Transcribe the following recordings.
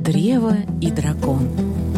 Древо и дракон.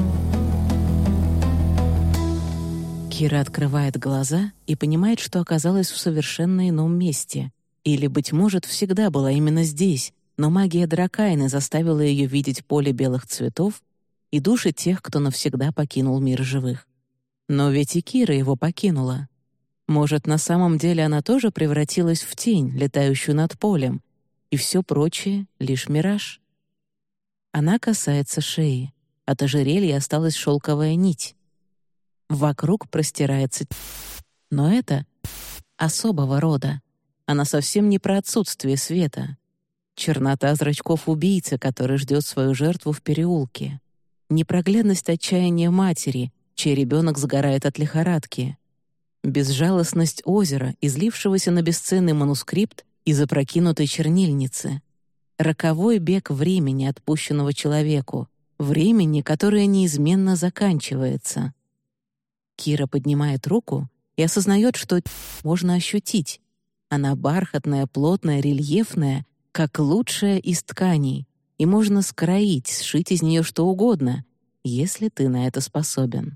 Кира открывает глаза и понимает, что оказалась в совершенно ином месте. Или, быть может, всегда была именно здесь, но магия Дракайны заставила ее видеть поле белых цветов и души тех, кто навсегда покинул мир живых. Но ведь и Кира его покинула. Может, на самом деле она тоже превратилась в тень, летающую над полем, и все прочее — лишь мираж? Она касается шеи. От ожерелья осталась шелковая нить. Вокруг простирается но это особого рода. Она совсем не про отсутствие света. Чернота зрачков убийцы, который ждет свою жертву в переулке. Непроглядность отчаяния матери, чей ребенок сгорает от лихорадки. Безжалостность озера, излившегося на бесценный манускрипт из опрокинутой чернильницы. Роковой бег времени, отпущенного человеку. Времени, которое неизменно заканчивается. Кира поднимает руку и осознает, что можно ощутить. Она бархатная, плотная, рельефная, как лучшая из тканей, и можно скроить, сшить из нее что угодно, если ты на это способен.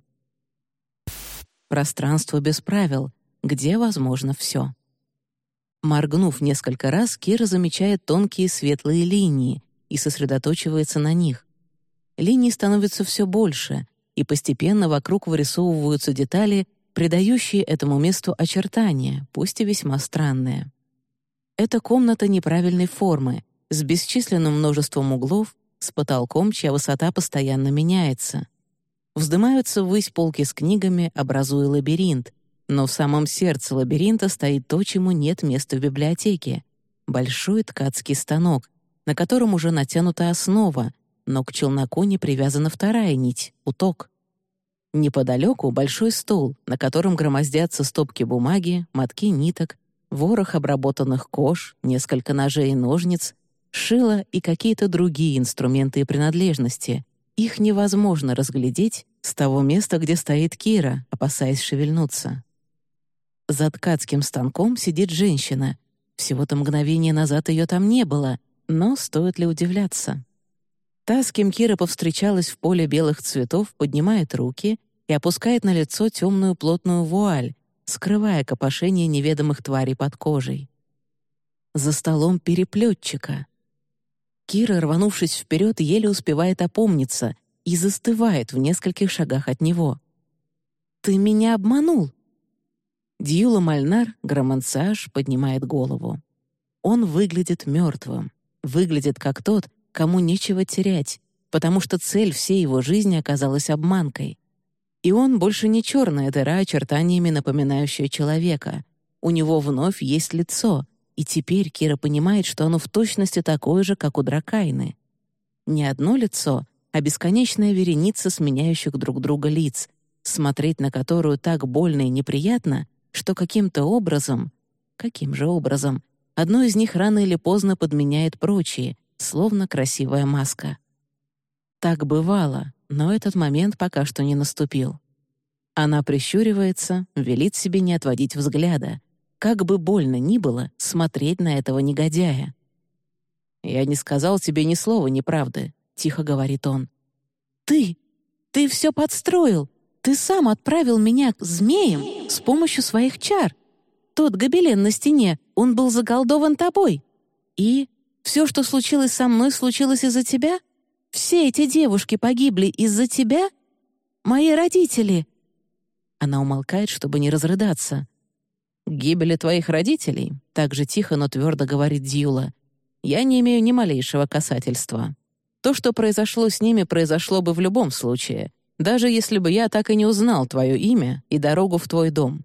Пространство без правил, где возможно все. Моргнув несколько раз, Кира замечает тонкие светлые линии и сосредоточивается на них. Линий становится все больше, и постепенно вокруг вырисовываются детали, придающие этому месту очертания, пусть и весьма странные. Это комната неправильной формы, с бесчисленным множеством углов, с потолком, чья высота постоянно меняется. Вздымаются ввысь полки с книгами, образуя лабиринт, но в самом сердце лабиринта стоит то, чему нет места в библиотеке — большой ткацкий станок, на котором уже натянута основа, но к челноку не привязана вторая нить — уток. Неподалеку большой стол, на котором громоздятся стопки бумаги, мотки ниток, ворох обработанных кож, несколько ножей и ножниц, шило и какие-то другие инструменты и принадлежности. Их невозможно разглядеть с того места, где стоит Кира, опасаясь шевельнуться. За ткацким станком сидит женщина. Всего-то мгновение назад ее там не было, но стоит ли удивляться? Та, с кем Кира повстречалась в поле белых цветов, поднимает руки и опускает на лицо темную плотную вуаль, скрывая копошение неведомых тварей под кожей. За столом переплетчика. Кира, рванувшись вперед, еле успевает опомниться и застывает в нескольких шагах от него. «Ты меня обманул!» Дьюла Мальнар, громансаж, поднимает голову. Он выглядит мертвым, выглядит как тот, кому нечего терять, потому что цель всей его жизни оказалась обманкой. И он больше не черная дыра, очертаниями напоминающая человека. У него вновь есть лицо, и теперь Кира понимает, что оно в точности такое же, как у Дракайны. Не одно лицо, а бесконечная вереница сменяющих друг друга лиц, смотреть на которую так больно и неприятно, что каким-то образом, каким же образом, одно из них рано или поздно подменяет прочие, словно красивая маска. Так бывало, но этот момент пока что не наступил. Она прищуривается, велит себе не отводить взгляда, как бы больно ни было смотреть на этого негодяя. «Я не сказал тебе ни слова неправды», — тихо говорит он. «Ты все подстроил! Ты сам отправил меня к змеям с помощью своих чар. Тот гобелен на стене, он был заколдован тобой. И все, что случилось со мной, случилось из-за тебя? Все эти девушки погибли из-за тебя? Мои родители!» Она умолкает, чтобы не разрыдаться. «К гибели твоих родителей», — так же тихо, но твердо говорит Дьюла, «я не имею ни малейшего касательства. То, что произошло с ними, произошло бы в любом случае, даже если бы я так и не узнал твое имя и дорогу в твой дом».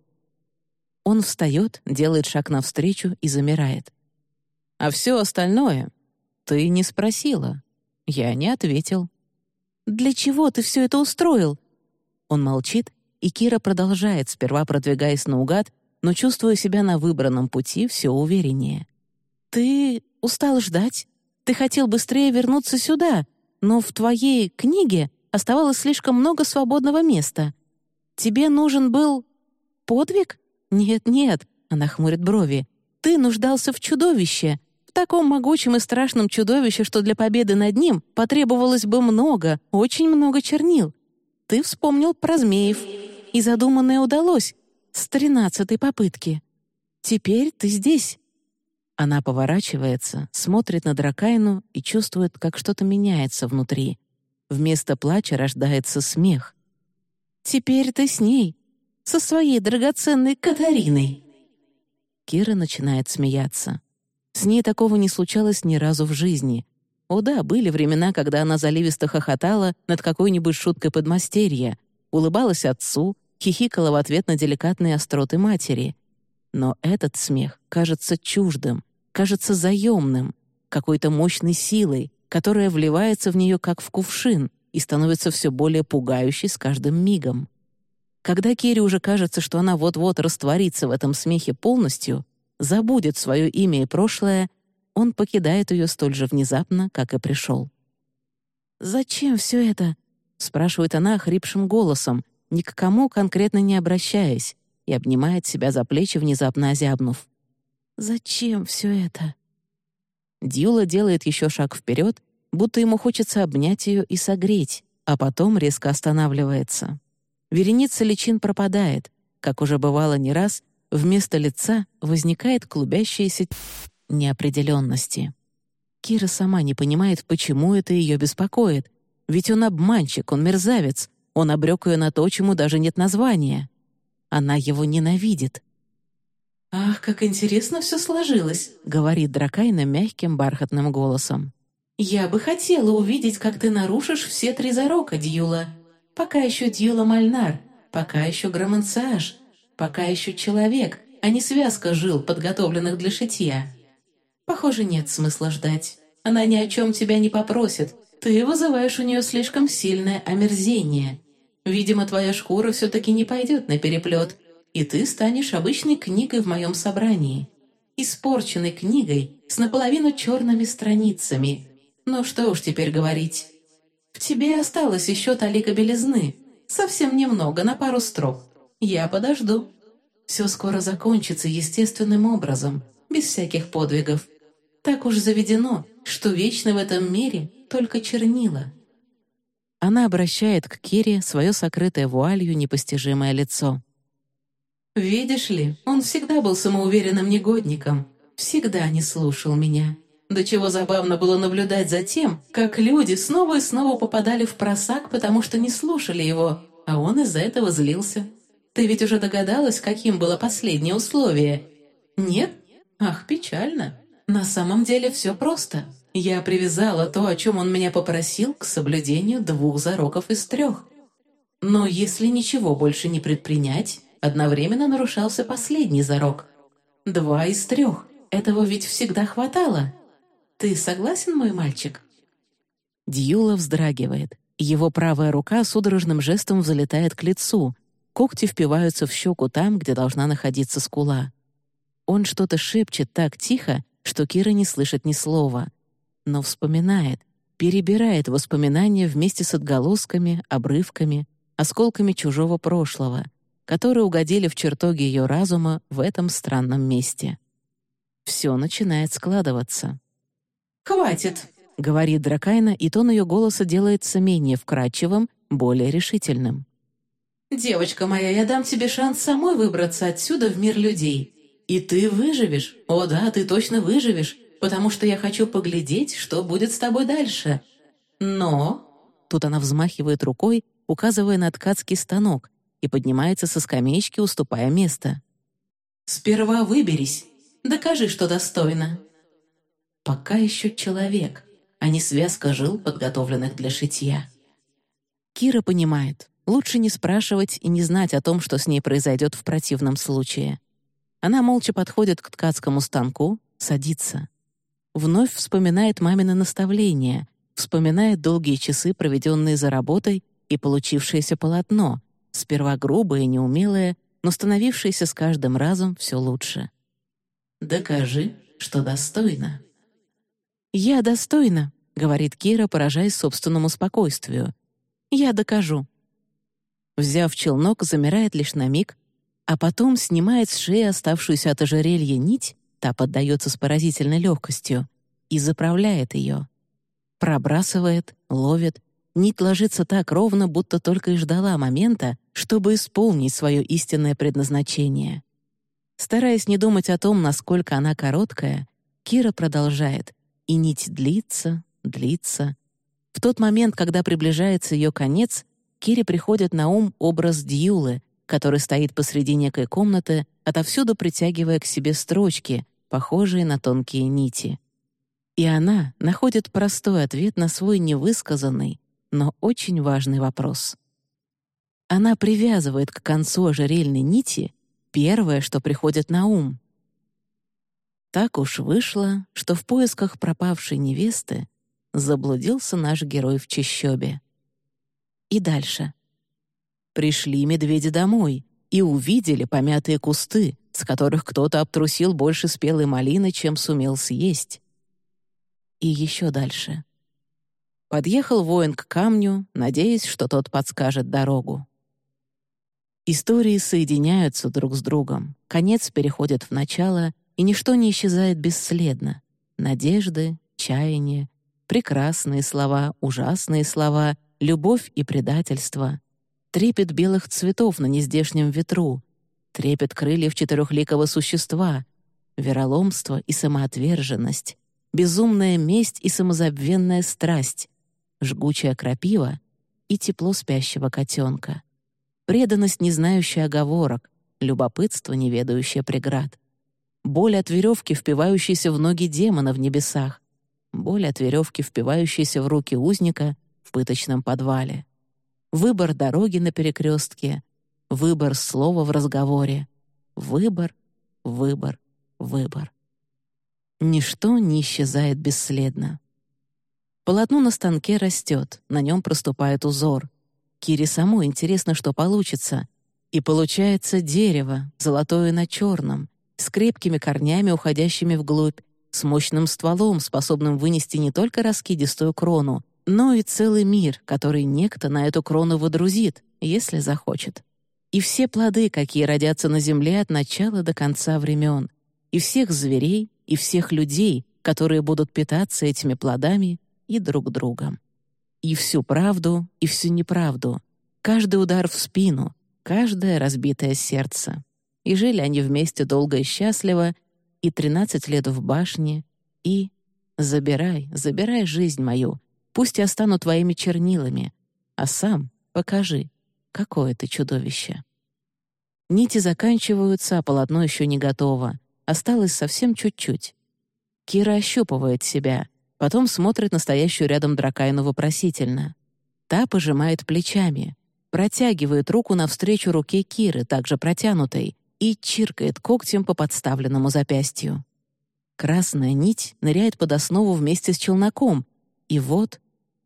Он встает, делает шаг навстречу и замирает. «А все остальное ты не спросила. Я не ответил». «Для чего ты все это устроил?» Он молчит, и Кира продолжает, сперва продвигаясь наугад, но чувствуя себя на выбранном пути все увереннее. «Ты устал ждать? Ты хотел быстрее вернуться сюда, но в твоей книге оставалось слишком много свободного места. Тебе нужен был подвиг? Нет, — она хмурит брови, — ты нуждался в чудовище. В таком могучем и страшном чудовище, что для победы над ним потребовалось бы много, очень много чернил. Ты вспомнил про змеев, и задуманное удалось с 13-й попытки. Теперь ты здесь». Она поворачивается, смотрит на Дракайну и чувствует, как что-то меняется внутри. Вместо плача рождается смех. «Теперь ты с ней, со своей драгоценной Катариной». Кира начинает смеяться. С ней такого не случалось ни разу в жизни. О да, были времена, когда она заливисто хохотала над какой-нибудь шуткой подмастерья, улыбалась отцу, хихикала в ответ на деликатные остроты матери. Но этот смех кажется чуждым, кажется заемным, какой-то мощной силой, которая вливается в нее как в кувшин и становится все более пугающей с каждым мигом. Когда Кире уже кажется, что она вот-вот растворится в этом смехе полностью, забудет свое имя и прошлое, он покидает ее столь же внезапно, как и пришел. «Зачем все это?» — спрашивает она охрипшим голосом, ни к кому конкретно не обращаясь, и обнимает себя за плечи, внезапно озябнув. «Зачем все это?» Дьюла делает еще шаг вперед, будто ему хочется обнять ее и согреть, а потом резко останавливается. Вереница личин пропадает, как уже бывало не раз, вместо лица возникает клубящаяся неопределенности. Кира сама не понимает, почему это ее беспокоит. Ведь он обманщик, он мерзавец, он обрек ее на то, чему даже нет названия. Она его ненавидит. «Ах, как интересно все сложилось», — говорит Дракайна мягким бархатным голосом. «Я бы хотела увидеть, как ты нарушишь все 3 зарока, Дьюла. Пока еще Дьюла Мальнар, пока еще Громанциаж, пока еще человек, а не связка жил, подготовленных для шитья. Похоже, нет смысла ждать. Она ни о чем тебя не попросит. Ты вызываешь у нее слишком сильное омерзение. Видимо, твоя шкура все-таки не пойдет на переплет, и ты станешь обычной книгой в моем собрании. Испорченной книгой с наполовину черными страницами. Ну что уж теперь говорить. В тебе осталось еще талика белизны. Совсем немного, на пару строк. Я подожду. Все скоро закончится естественным образом, без всяких подвигов. Так уж заведено, что вечно в этом мире только чернила». Она обращает к Кире свое сокрытое вуалью непостижимое лицо. «Видишь ли, он всегда был самоуверенным негодником, всегда не слушал меня. До чего забавно было наблюдать за тем, как люди снова и снова попадали в просак, потому что не слушали его, а он из-за этого злился. Ты ведь уже догадалась, каким было последнее условие? Нет? Ах, печально. На самом деле все просто. Я привязала то, о чем он меня попросил, к соблюдению 2 зароков из 3. Но если ничего больше не предпринять, одновременно нарушался последний зарок. 2 из 3. Этого ведь всегда хватало. Ты согласен, мой мальчик?» Дьюла вздрагивает. Его правая рука судорожным жестом взлетает к лицу. Когти впиваются в щеку там, где должна находиться скула. Он что-то шепчет так тихо, что Кира не слышит ни слова. Но вспоминает, перебирает воспоминания вместе с отголосками, обрывками, осколками чужого прошлого, которые угодили в чертоги ее разума в этом странном месте. Все начинает складываться. «Хватит», — говорит Дракайна, и тон ее голоса делается менее вкрадчивым, более решительным. «Девочка моя, я дам тебе шанс самой выбраться отсюда в мир людей. И ты выживешь. О да, ты точно выживешь, потому что я хочу поглядеть, что будет с тобой дальше. Но...» Тут она взмахивает рукой, указывая на ткацкий станок, и поднимается со скамеечки, уступая место. «Сперва выберись. Докажи, что достойна. Пока еще человек, а не связка жил, подготовленных для шитья». Кира понимает, лучше не спрашивать и не знать о том, что с ней произойдет в противном случае. Она молча подходит к ткацкому станку, садится. Вновь вспоминает мамины наставления, вспоминает долгие часы, проведенные за работой, и получившееся полотно, сперва грубое и неумелое, но становившееся с каждым разом все лучше. «Докажи, что достойна». «Я достойна», — говорит Кира, поражаясь собственному спокойствию. «Я докажу». Взяв челнок, замирает лишь на миг, а потом снимает с шеи оставшуюся от ожерелья нить та поддается с поразительной легкостью, и заправляет ее. Пробрасывает, ловит. Нить ложится так ровно, будто только и ждала момента, чтобы исполнить свое истинное предназначение. Стараясь не думать о том, насколько она короткая, Кира продолжает, и нить длится, длится. В тот момент, когда приближается ее конец, Кире приходит на ум образ Дьюлы, который стоит посреди некой комнаты, отовсюду притягивая к себе строчки, похожие на тонкие нити. И она находит простой ответ на свой невысказанный, но очень важный вопрос. Она привязывает к концу ожерельной нити первое, что приходит на ум. Так уж вышло, что в поисках пропавшей невесты заблудился наш герой в чащобе. И дальше. Пришли медведи домой и увидели помятые кусты, с которых кто-то обтрусил больше спелой малины, чем сумел съесть. И еще дальше. Подъехал воин к камню, надеясь, что тот подскажет дорогу. Истории соединяются друг с другом, конец переходит в начало, и ничто не исчезает бесследно. Надежды, чаяния, прекрасные слова, ужасные слова, любовь и предательство, трепет белых цветов на нездешнем ветру, трепет крыльев четырехликого существа, вероломство и самоотверженность, безумная месть и самозабвенная страсть, жгучая крапива и тепло спящего котенка, преданность, не знающая оговорок, любопытство, не ведающее преград, боль от веревки, впивающейся в ноги демона в небесах, боль от веревки, впивающейся в руки узника в пыточном подвале, выбор дороги на перекрестке, выбор слова в разговоре, выбор, выбор, выбор. Ничто не исчезает бесследно. Полотно на станке растет, на нем проступает узор. Кире самой интересно, что получится. И получается дерево, золотое на черном, с крепкими корнями, уходящими вглубь, с мощным стволом, способным вынести не только раскидистую крону, но и целый мир, который некто на эту крону водрузит, если захочет. И все плоды, какие родятся на земле от начала до конца времен, и всех зверей, и всех людей, которые будут питаться этими плодами и друг другом. И всю правду, и всю неправду, каждый удар в спину, каждое разбитое сердце. И жили они вместе долго и счастливо, и 13 лет в башне, и «Забирай, забирай жизнь мою, пусть я стану твоими чернилами, а сам покажи, какое ты чудовище». Нити заканчиваются, а полотно еще не готово. Осталось совсем чуть-чуть. Кира ощупывает себя, потом смотрит на стоящую рядом Дракайну вопросительно. Та пожимает плечами, протягивает руку навстречу руке Киры, также протянутой, и чиркает когтем по подставленному запястью. Красная нить ныряет под основу вместе с челноком, и вот,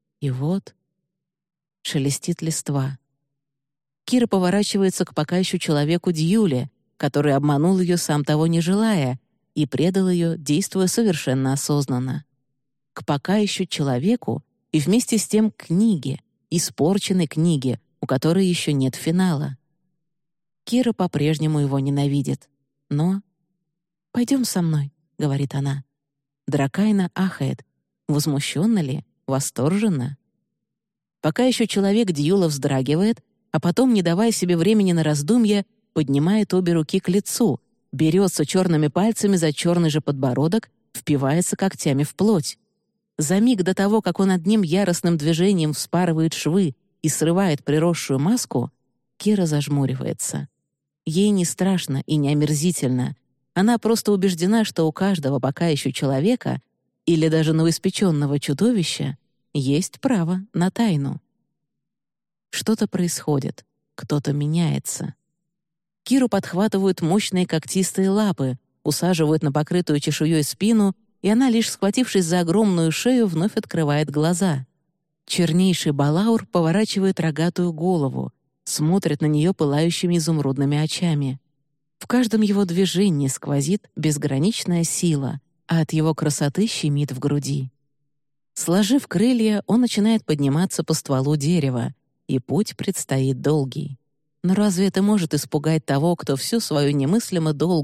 шелестит листва. Кира поворачивается к пока еще человеку Дьюле, который обманул ее, сам того не желая, и предал ее, действуя совершенно осознанно. К пока еще человеку и вместе с тем книге, испорченной книге, у которой еще нет финала. Кира по-прежнему его ненавидит, но... «Пойдем со мной», — говорит она. Дракайна ахает. Возмущенно ли? Восторженно? Пока еще человек Дьюла вздрагивает, а потом, не давая себе времени на раздумья, поднимает обе руки к лицу, берется черными пальцами за черный же подбородок, впивается когтями в плоть. За миг до того, как он одним яростным движением вспарывает швы и срывает приросшую маску, Кира зажмуривается. Ей не страшно и не омерзительно. Она просто убеждена, что у каждого пока еще человека или даже новоиспеченного чудовища есть право на тайну. Что-то происходит, кто-то меняется. Киру подхватывают мощные когтистые лапы, усаживают на покрытую чешуей спину, и она, лишь схватившись за огромную шею, вновь открывает глаза. Чернейший балаур поворачивает рогатую голову, смотрит на нее пылающими изумрудными очами. В каждом его движении сквозит безграничная сила, а от его красоты щемит в груди. Сложив крылья, он начинает подниматься по стволу дерева, и путь предстоит долгий. Но разве это может испугать того, кто всю свою немыслимо долгую,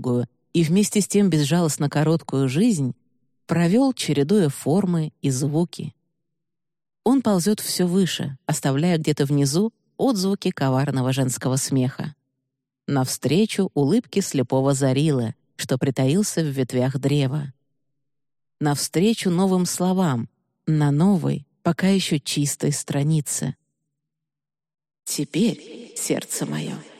и вместе с тем безжалостно короткую жизнь провел, чередуя формы и звуки. Он ползет все выше, оставляя где-то внизу отзвуки коварного женского смеха. Навстречу улыбке слепого Зарила, что притаился в ветвях древа. Навстречу новым словам, на новой, пока еще чистой странице. Теперь, сердце мое,